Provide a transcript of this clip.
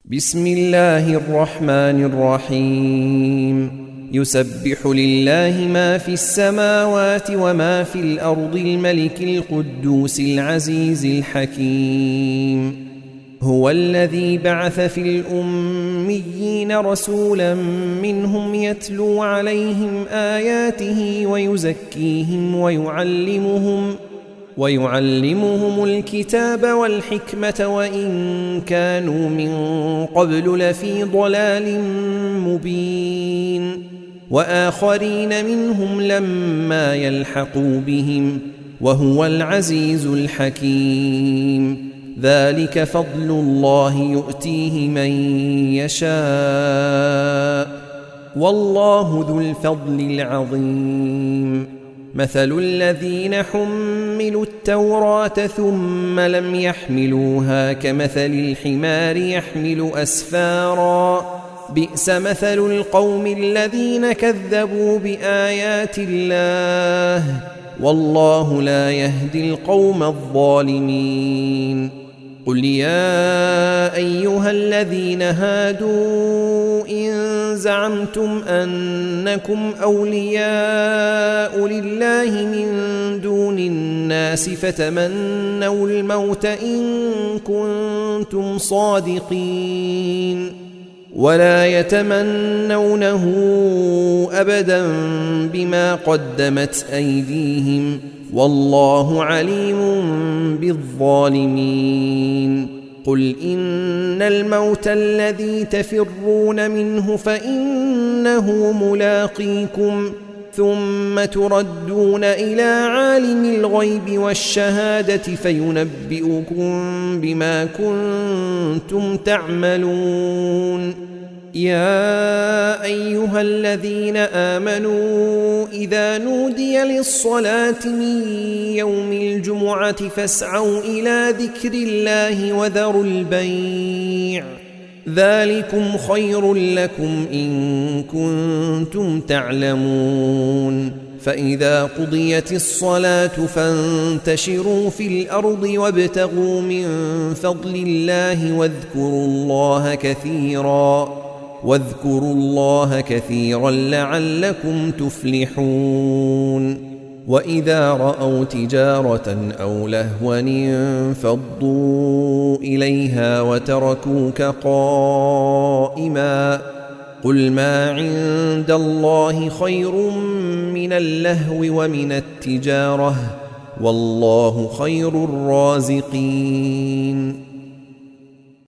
بسم الله الرحمن الرحيم يسبح لله ما في السماوات وما في الأرض الملك القدوس العزيز الحكيم هو الذي بعث في الأميين رسولا منهم يتلو عليهم آياته ويزكيهم ويعلمهم الكتاب والحكمة وإن كانوا من قبل لفي ضلال مبين وآخرين منهم لما يلحقوا بهم وهو العزيز الحكيم ذلك فضل الله يؤتيه من يشاء والله ذو الفضل العظيم مثل الذين حملوا التوراة ثم لم يحملوها كمثل الحمار يحمل أسفارا بئس مثل القوم الذين كذبوا بآيات الله والله لا يهدي القوم الظالمين قل يا أيها الذين هادوا إن زعمتم أنكم أولياء لله من دون الناس فتمنوا الموت إن كنتم صادقين ولا يتمنونه أبدا بما قدمت أيديهم والله عليم بالظالمين قل إن الموت الذي تفرون منه فإنه ملاقيكم ثم تردون إلى عالم الغيب والشهادة فينبئكم بما كنتم تعملون يا أيها الذين آمنوا إذا نودي للصلاة من يوم الجمعة فاسعوا إلى ذكر الله وذروا البيع ذلكم خير لكم إن كنتم تعلمون فإذا قضيت الصلاة فانتشروا في الأرض وابتغوا من فضل الله واذكروا الله كثيرا لعلكم تفلحون وإذا رأوا تجارة أو لهوا انفضوا إليها وتركوك قائما قل ما عند الله خير من اللهو ومن التجارة والله خير الرازقين